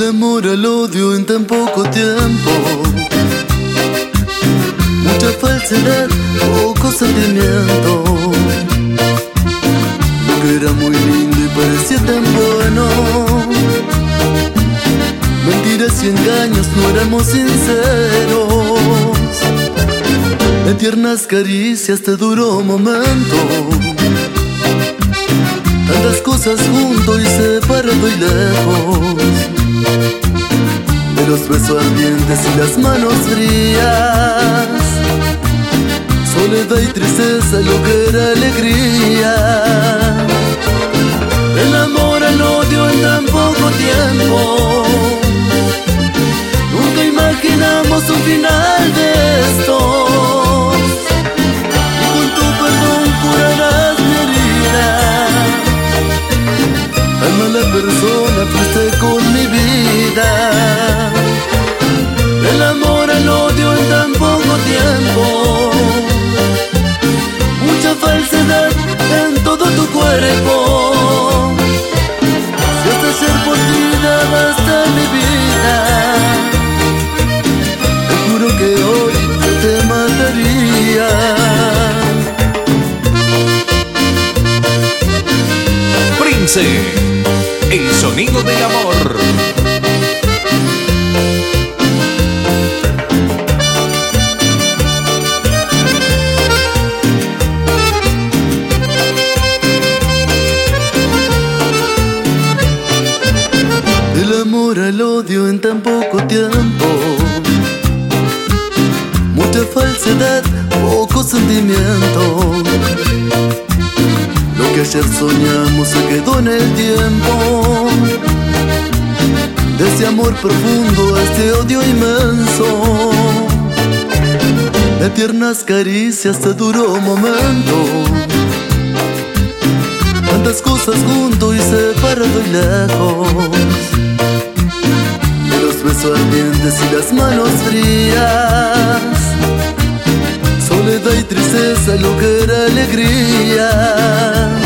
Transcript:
Del amor al odio en tan poco tiempo, mucha falsedad, poco sentimiento. Lo que era muy lindo y parecía tan bueno, mentiras y engaños, no éramos sinceros. De tiernas caricias te duró un momento, tantas cosas juntos y separado y lejos, de los besos ardientes y las manos frías, soledad y tristeza, lo que era alegría. El amor al odio en tan poco tiempo, nunca imaginamos un final de esto. Y con tu perdón curarás mi herida. Tan mala persona fuiste con mi vida. El amor al odio en tan poco tiempo, mucha falsedad en todo tu cuerpo. Si hasta ser por ti daba hasta mi vida, te juro que hoy yo te mataría. Prince, el sonido del amor. Del amor al odio en tan poco tiempo, mucha falsedad, poco sentimiento. Lo que ayer soñamos se quedó en el tiempo. De ese amor profundo a este odio inmenso, de tiernas caricias te duró un momento, tantas cosas juntos y separado y lejos, de los besos ardientes y las manos frías, soledad y tristeza, lo que era alegría.